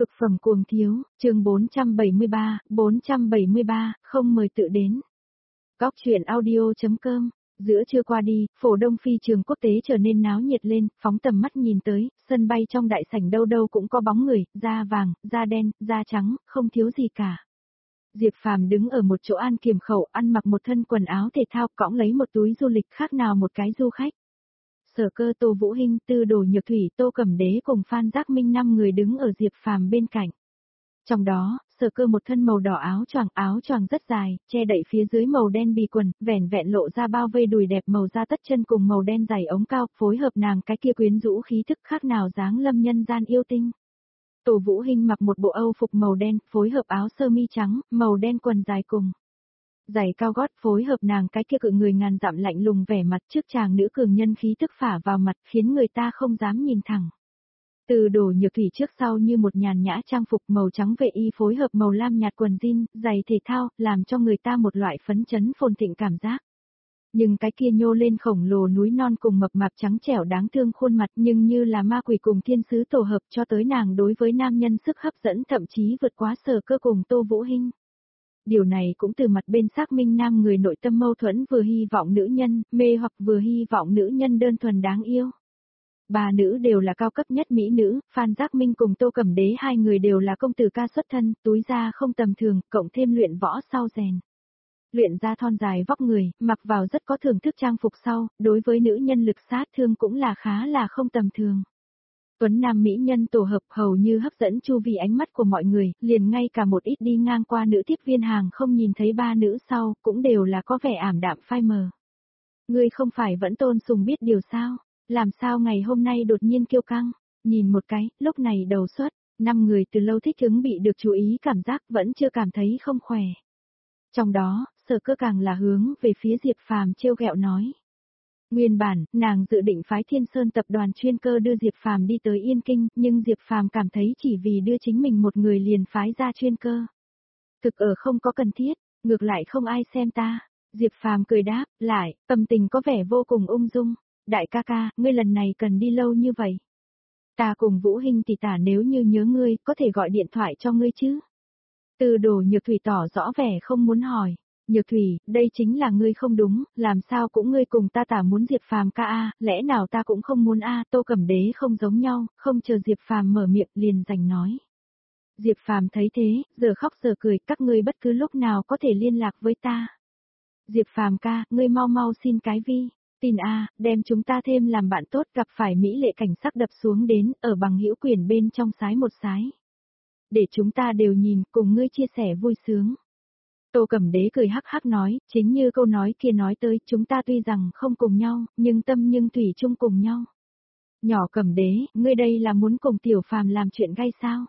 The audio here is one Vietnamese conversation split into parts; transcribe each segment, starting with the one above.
Cực phẩm cuồng thiếu, chương 473, không mời tự đến. Góc truyện audio.com. Giữa trưa qua đi, phổ Đông Phi trường quốc tế trở nên náo nhiệt lên, phóng tầm mắt nhìn tới, sân bay trong đại sảnh đâu đâu cũng có bóng người, da vàng, da đen, da trắng, không thiếu gì cả. Diệp Phàm đứng ở một chỗ an kiểm khẩu, ăn mặc một thân quần áo thể thao, cõng lấy một túi du lịch khác nào một cái du khách. Sở Cơ, Tô Vũ Hinh, Tư Đồ Nhược Thủy, Tô Cẩm Đế cùng Phan Giác Minh 5 người đứng ở Diệp Phàm bên cạnh. Trong đó, Sở Cơ một thân màu đỏ áo choàng rất dài, che đậy phía dưới màu đen bì quần, vẻn vẹn lộ ra bao vây đùi đẹp màu da tất chân cùng màu đen dày ống cao, phối hợp nàng cái kia quyến rũ khí thức khác nào dáng lâm nhân gian yêu tinh. Tô Vũ Hinh mặc một bộ Âu phục màu đen, phối hợp áo sơ mi trắng, màu đen quần dài cùng giày cao gót, phối hợp nàng cái kia cự người ngàn dặm lạnh lùng vẻ mặt trước chàng nữ cường nhân khí tức phả vào mặt, khiến người ta không dám nhìn thẳng. Từ Đồ Nhược Thủy trước sau như một nhàn nhã trang phục màu trắng vệ y phối hợp màu lam nhạt quần jean, giày thể thao, làm cho người ta một loại phấn chấn phồn thịnh cảm giác. Nhưng cái kia nhô lên khổng lồ núi non cùng mập mạp trắng trẻo đáng thương khuôn mặt nhưng như là ma quỷ cùng thiên sứ tổ hợp cho tới nàng đối với nam nhân sức hấp dẫn thậm chí vượt quá Sở Cơ cùng Tô Vũ Hinh. Điều này cũng từ mặt bên xác minh nam người nội tâm mâu thuẫn vừa hy vọng nữ nhân, mê hoặc vừa hy vọng nữ nhân đơn thuần đáng yêu. Ba nữ đều là cao cấp nhất mỹ nữ, Phan Giác Minh cùng Tô Cẩm Đế hai người đều là công tử ca xuất thân, túi da không tầm thường, cộng thêm luyện võ sau rèn. Luyện ra thon dài vóc người, mặc vào rất có thưởng thức trang phục sau, đối với nữ nhân lực sát thương cũng là khá là không tầm thường. Tuấn nam mỹ nhân tổ hợp hầu như hấp dẫn chu vi ánh mắt của mọi người, liền ngay cả một ít đi ngang qua nữ tiếp viên hàng không nhìn thấy ba nữ sau, cũng đều là có vẻ ảm đạm phai mờ. Ngươi không phải vẫn tôn sùng biết điều sao, làm sao ngày hôm nay đột nhiên kiêu căng, nhìn một cái, lúc này đầu xuất, 5 người từ lâu thích ứng bị được chú ý cảm giác vẫn chưa cảm thấy không khỏe. Trong đó, Sở Cơ càng là hướng về phía Diệp Phàm trêu ghẹo nói. Nguyên bản, nàng dự định phái Thiên Sơn tập đoàn chuyên cơ đưa Diệp Phàm đi tới Yên Kinh, nhưng Diệp Phàm cảm thấy chỉ vì đưa chính mình một người liền phái ra chuyên cơ. Thực ở không có cần thiết, ngược lại không ai xem ta. Diệp Phàm cười đáp, lại, tâm tình có vẻ vô cùng ung dung. Đại ca ca, ngươi lần này cần đi lâu như vậy. Ta cùng Vũ Hinh tỷ tả nếu như nhớ ngươi, có thể gọi điện thoại cho ngươi chứ. Từ Đồ Nhược Thủy tỏ rõ vẻ không muốn hỏi. Nhược Thủy, đây chính là ngươi không đúng, làm sao cũng ngươi cùng ta tả muốn Diệp Phàm ca a, lẽ nào ta cũng không muốn a, Tô Cẩm Đế không giống nhau, không chờ Diệp Phàm mở miệng liền giành nói. Diệp Phàm thấy thế, giờ khóc giờ cười, các ngươi bất cứ lúc nào có thể liên lạc với ta. Diệp Phàm ca, ngươi mau mau xin cái vi, tin a, đem chúng ta thêm làm bạn tốt, gặp phải mỹ lệ cảnh sắc đập xuống đến, ở bằng hữu quyền bên trong sái một sái. Để chúng ta đều nhìn, cùng ngươi chia sẻ vui sướng. Tô Cẩm Đế cười hắc hắc nói, chính như câu nói kia nói tới, chúng ta tuy rằng không cùng nhau, nhưng tâm nhưng thủy chung cùng nhau. Nhỏ Cẩm Đế, ngươi đây là muốn cùng Tiểu Phàm làm chuyện gay sao?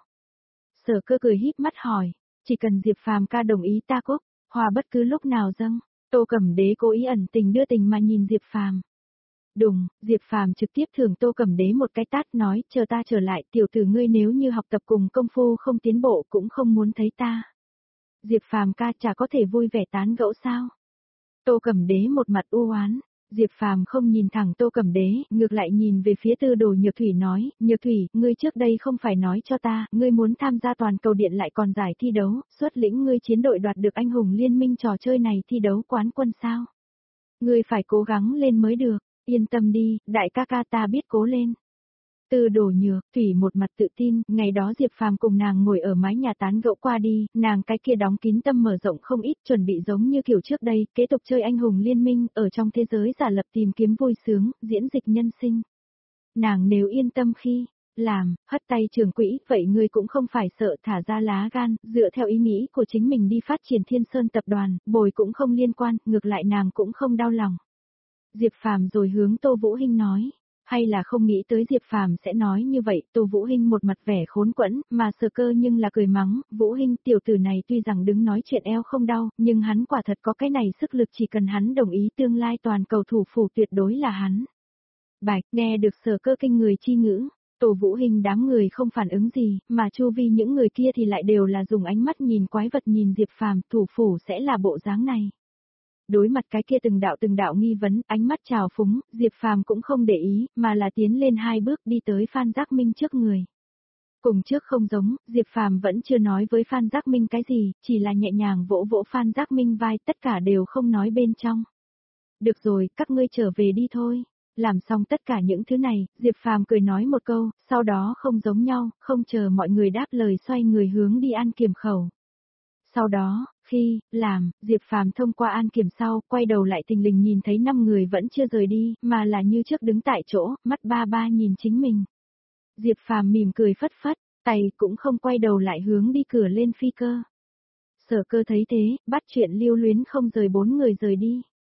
Sở Cơ cười híp mắt hỏi, chỉ cần Diệp Phàm ca đồng ý ta cúc, hòa bất cứ lúc nào dâng. Tô Cẩm Đế cố ý ẩn tình đưa tình mà nhìn Diệp Phàm. Đùng, Diệp Phàm trực tiếp thưởng Tô Cẩm Đế một cái tát nói, chờ ta trở lại, tiểu tử ngươi nếu như học tập cùng công phu không tiến bộ cũng không muốn thấy ta. Diệp Phàm ca chả có thể vui vẻ tán gẫu sao? Tô Cẩm Đế một mặt u oán, Diệp Phàm không nhìn thẳng Tô Cẩm Đế, ngược lại nhìn về phía Tư Đồ Nhược Thủy nói, Nhược Thủy, ngươi trước đây không phải nói cho ta, ngươi muốn tham gia toàn cầu điện lại còn giải thi đấu, xuất lĩnh ngươi chiến đội đoạt được anh hùng liên minh trò chơi này thi đấu quán quân sao? Ngươi phải cố gắng lên mới được, yên tâm đi, đại ca ca ta biết cố lên. Tư Đồ Nhược Thủy một mặt tự tin, ngày đó Diệp Phàm cùng nàng ngồi ở mái nhà tán gẫu qua đi, nàng cái kia đóng kín tâm mở rộng không ít, chuẩn bị giống như kiểu trước đây, kế tục chơi anh hùng liên minh, ở trong thế giới giả lập tìm kiếm vui sướng, diễn dịch nhân sinh. Nàng nếu yên tâm khi làm, hất tay trưởng quỹ, vậy ngươi cũng không phải sợ thả ra lá gan, dựa theo ý nghĩ của chính mình đi phát triển Thiên Sơn tập đoàn, bồi cũng không liên quan, ngược lại nàng cũng không đau lòng. Diệp Phàm rồi hướng Tô Vũ Hinh nói. Hay là không nghĩ tới Diệp Phàm sẽ nói như vậy, Tô Vũ Hinh một mặt vẻ khốn quẫn, mà Sở Cơ nhưng là cười mắng, Vũ Hinh tiểu tử này tuy rằng đứng nói chuyện eo không đau, nhưng hắn quả thật có cái này sức lực, chỉ cần hắn đồng ý tương lai toàn cầu thủ phủ tuyệt đối là hắn. Bạch, nghe được Sở Cơ kinh người chi ngữ, Tô Vũ Hinh đám người không phản ứng gì, mà chu vi những người kia thì lại đều là dùng ánh mắt nhìn quái vật nhìn Diệp Phàm, thủ phủ sẽ là bộ dáng này. Đối mặt cái kia từng đạo nghi vấn, ánh mắt trào phúng, Diệp Phàm cũng không để ý, mà là tiến lên 2 bước đi tới Phan Giác Minh trước người. Cùng trước không giống, Diệp Phàm vẫn chưa nói với Phan Giác Minh cái gì, chỉ là nhẹ nhàng vỗ vỗ Phan Giác Minh vai, tất cả đều không nói bên trong. Được rồi, các ngươi trở về đi thôi. Làm xong tất cả những thứ này, Diệp Phàm cười nói một câu, sau đó không giống nhau, không chờ mọi người đáp lời xoay người hướng đi An Kiểm khẩu. Sau đó, khi làm, Diệp Phàm thông qua An Kiểm sau, quay đầu lại thình lình nhìn thấy 5 người vẫn chưa rời đi, mà là như trước đứng tại chỗ, mắt ba ba nhìn chính mình. Diệp Phàm mỉm cười phất phất, tay cũng không quay đầu lại hướng đi cửa lên phi cơ. Sở Cơ thấy thế, bắt chuyện lưu luyến không rời 4 người rời đi.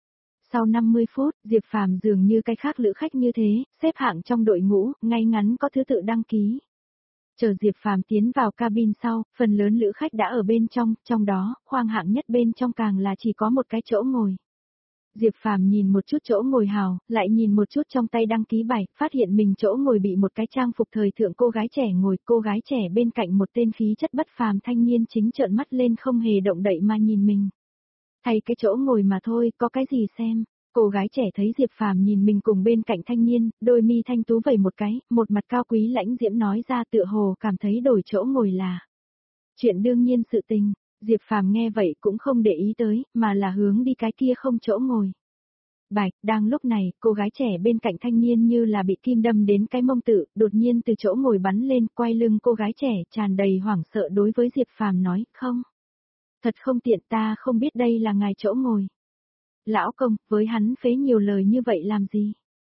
Sau 50 phút, Diệp Phàm dường như cái khác lữ khách như thế, xếp hạng trong đội ngũ, ngay ngắn có thứ tự đăng ký. Chờ Diệp Phàm tiến vào cabin sau, phần lớn lữ khách đã ở bên trong đó, khoang hạng nhất bên trong càng là chỉ có một cái chỗ ngồi. Diệp Phàm nhìn một chút chỗ ngồi hào, lại nhìn một chút trong tay đăng ký bài, phát hiện mình chỗ ngồi bị một cái trang phục thời thượng cô gái trẻ ngồi, cô gái trẻ bên cạnh một tên khí chất bất phàm thanh niên chính trợn mắt lên không hề động đậy mà nhìn mình. Thay cái chỗ ngồi mà thôi, có cái gì xem. Cô gái trẻ thấy Diệp Phàm nhìn mình cùng bên cạnh thanh niên, đôi mi thanh tú vẩy một cái, một mặt cao quý lãnh diễm nói ra tựa hồ cảm thấy đổi chỗ ngồi là chuyện đương nhiên sự tình. Diệp Phàm nghe vậy cũng không để ý tới, mà là hướng đi cái kia không chỗ ngồi. Bạch, đang lúc này, cô gái trẻ bên cạnh thanh niên như là bị kim đâm đến cái mông tự, đột nhiên từ chỗ ngồi bắn lên, quay lưng cô gái trẻ, tràn đầy hoảng sợ đối với Diệp Phàm nói, không. Thật không tiện, ta không biết đây là ngài chỗ ngồi. Lão công, với hắn phế nhiều lời như vậy làm gì?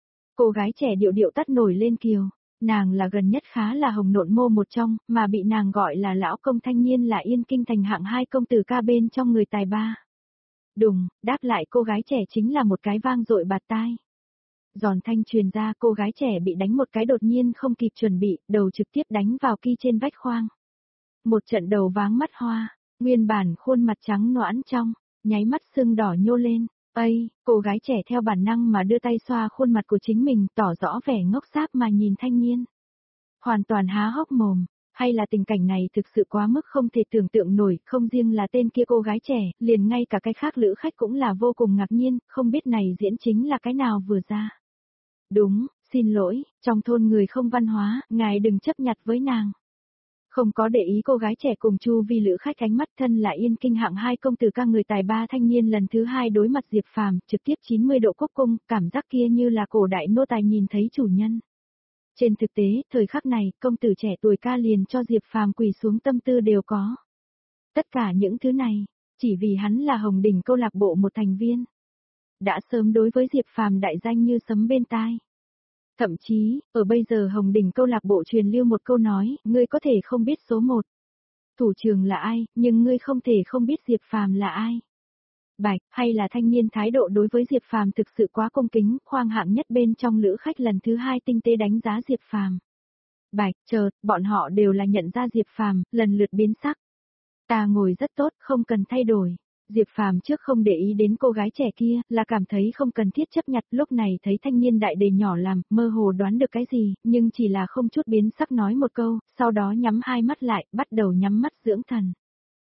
Cô gái trẻ điệu điệu tắt nổi lên kiều. Nàng là gần nhất khá là hồng nộn mô một trong, mà bị nàng gọi là lão công thanh niên là Yên Kinh thành hạng 2 công tử ca bên trong người tài ba. Đùng, đáp lại cô gái trẻ chính là một cái vang dội bạt tai. Giòn thanh truyền ra, cô gái trẻ bị đánh một cái đột nhiên không kịp chuẩn bị, đầu trực tiếp đánh vào ki trên vách khoang. Một trận đầu váng mắt hoa, nguyên bản khuôn mặt trắng nõn trong, nháy mắt sưng đỏ nhô lên. Ây, cô gái trẻ theo bản năng mà đưa tay xoa khuôn mặt của chính mình, tỏ rõ vẻ ngốc sáp mà nhìn thanh niên. Hoàn toàn há hốc mồm, hay là tình cảnh này thực sự quá mức không thể tưởng tượng nổi, không riêng là tên kia cô gái trẻ, liền ngay cả cái khác lữ khách cũng là vô cùng ngạc nhiên, không biết này diễn chính là cái nào vừa ra. Đúng, xin lỗi, trong thôn người không văn hóa, ngài đừng chấp nhặt với nàng. Không có để ý cô gái trẻ cùng chu vi lữ khách ánh mắt thân là Yên Kinh hạng 2 công tử ca người tài ba thanh niên lần thứ 2 đối mặt Diệp Phàm, trực tiếp 90 độ cúc cung, cảm giác kia như là cổ đại nô tài nhìn thấy chủ nhân. Trên thực tế, thời khắc này, công tử trẻ tuổi ca liền cho Diệp Phàm quỳ xuống tâm tư đều có. Tất cả những thứ này, chỉ vì hắn là Hồng Đỉnh câu lạc bộ một thành viên. Đã sớm đối với Diệp Phàm đại danh như sấm bên tai. Thậm chí, ở bây giờ Hồng Đỉnh câu lạc bộ truyền lưu một câu nói, ngươi có thể không biết số 1. Thủ trưởng là ai, nhưng ngươi không thể không biết Diệp Phàm là ai. Bạch, hay là thanh niên thái độ đối với Diệp Phàm thực sự quá cung kính, khoang hạng nhất bên trong lữ khách lần thứ 2 tinh tế đánh giá Diệp Phàm. Bạch, chợt, bọn họ đều là nhận ra Diệp Phàm, lần lượt biến sắc. Ta ngồi rất tốt, không cần thay đổi. Diệp Phàm trước không để ý đến cô gái trẻ kia, là cảm thấy không cần thiết chấp nhặt, lúc này thấy thanh niên đại đề nhỏ làm, mơ hồ đoán được cái gì, nhưng chỉ là không chút biến sắc nói một câu, sau đó nhắm hai mắt lại, bắt đầu nhắm mắt dưỡng thần.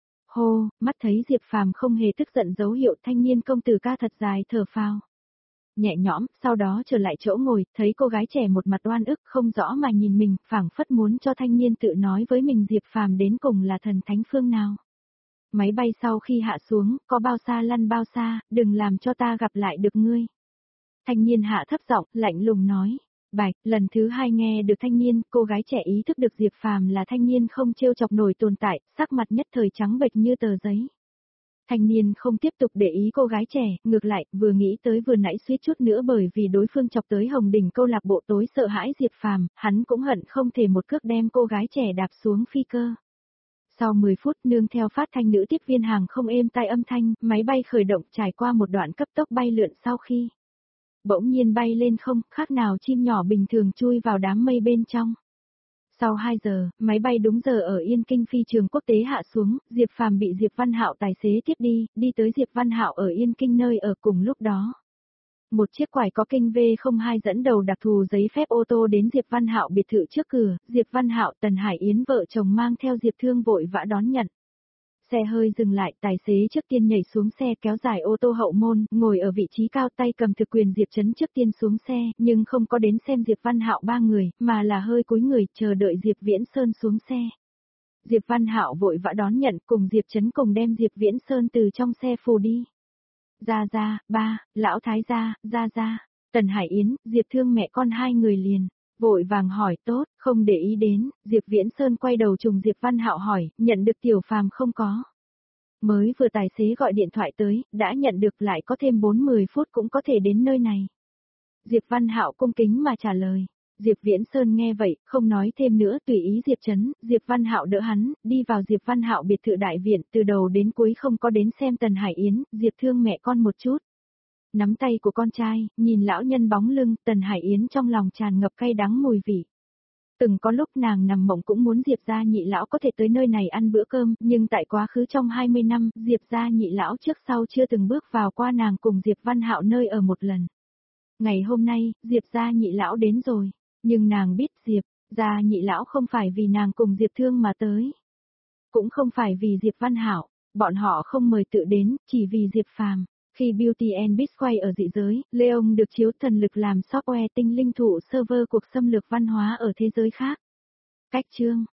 Hô, mắt thấy Diệp Phàm không hề tức giận dấu hiệu, thanh niên công tử ca thật dài thở phào. Nhẹ nhõm, sau đó trở lại chỗ ngồi, thấy cô gái trẻ một mặt oan ức không rõ mà nhìn mình, phảng phất muốn cho thanh niên tự nói với mình Diệp Phàm đến cùng là thần thánh phương nào. Máy bay sau khi hạ xuống, có bao xa lăn bao xa, đừng làm cho ta gặp lại được ngươi. Thanh niên hạ thấp giọng, lạnh lùng nói. Bạch, lần thứ 2 nghe được thanh niên, cô gái trẻ ý thức được Diệp Phàm là thanh niên không trêu chọc nổi tồn tại, sắc mặt nhất thời trắng bệch như tờ giấy. Thanh niên không tiếp tục để ý cô gái trẻ, ngược lại, vừa nghĩ tới vừa nãy suýt chút nữa bởi vì đối phương chọc tới Hồng Đỉnh câu lạc bộ tối sợ hãi Diệp Phàm, hắn cũng hận không thể một cước đem cô gái trẻ đạp xuống phi cơ. Sau 10 phút nương theo phát thanh nữ tiếp viên hàng không êm tai âm thanh, máy bay khởi động trải qua một đoạn cấp tốc bay lượn sau khi bỗng nhiên bay lên không, khác nào chim nhỏ bình thường chui vào đám mây bên trong. Sau 2 giờ, máy bay đúng giờ ở Yên Kinh phi trường quốc tế hạ xuống, Diệp Phàm bị Diệp Văn Hạo tài xế tiếp đi tới Diệp Văn Hạo ở Yên Kinh nơi ở cùng lúc đó. Một chiếc quải có kinh V02 dẫn đầu đặc thù giấy phép ô tô đến Diệp Văn Hạo biệt thự trước cửa, Diệp Văn Hạo Tần Hải Yến vợ chồng mang theo Diệp Thương vội vã đón nhận. Xe hơi dừng lại, tài xế trước tiên nhảy xuống xe kéo dài ô tô hậu môn, ngồi ở vị trí cao tay cầm thực quyền Diệp Trấn trước tiên xuống xe, nhưng không có đến xem Diệp Văn Hạo ba người, mà là hơi cúi người chờ đợi Diệp Viễn Sơn xuống xe. Diệp Văn Hạo vội vã đón nhận cùng Diệp Trấn cùng đem Diệp Viễn Sơn từ trong xe phù đi. Ra, ba, lão thái ra, Tần Hải Yến, Diệp Thương mẹ con hai người liền. Vội vàng hỏi tốt, không để ý đến, Diệp Viễn Sơn quay đầu trùng Diệp Văn Hạo hỏi, nhận được Tiểu Phàm không có. Mới vừa tài xế gọi điện thoại tới, đã nhận được lại có thêm 40 phút cũng có thể đến nơi này. Diệp Văn Hạo cung kính mà trả lời. Diệp Viễn Sơn nghe vậy, không nói thêm nữa tùy ý Diệp Trấn, Diệp Văn Hạo đỡ hắn, đi vào Diệp Văn Hạo biệt thự đại viện từ đầu đến cuối không có đến xem Tần Hải Yến, Diệp Thương mẹ con một chút. Nắm tay của con trai, nhìn lão nhân bóng lưng, Tần Hải Yến trong lòng tràn ngập cay đắng mùi vị. Từng có lúc nàng nằm mộng cũng muốn Diệp gia nhị lão có thể tới nơi này ăn bữa cơm, nhưng tại quá khứ trong 20 năm, Diệp gia nhị lão trước sau chưa từng bước vào qua nàng cùng Diệp Văn Hạo nơi ở một lần. Ngày hôm nay, Diệp gia nhị lão đến rồi, nhưng nàng biết Diệp gia nhị lão không phải vì nàng cùng Diệp Thương mà tới. Cũng không phải vì Diệp Văn Hạo, bọn họ không mời tự đến, chỉ vì Diệp Phàm. Khi Beauty and Beast quay ở dị giới, Leon được chiếu thần lực làm software tinh linh thụ server cuộc xâm lược văn hóa ở thế giới khác. Cách chương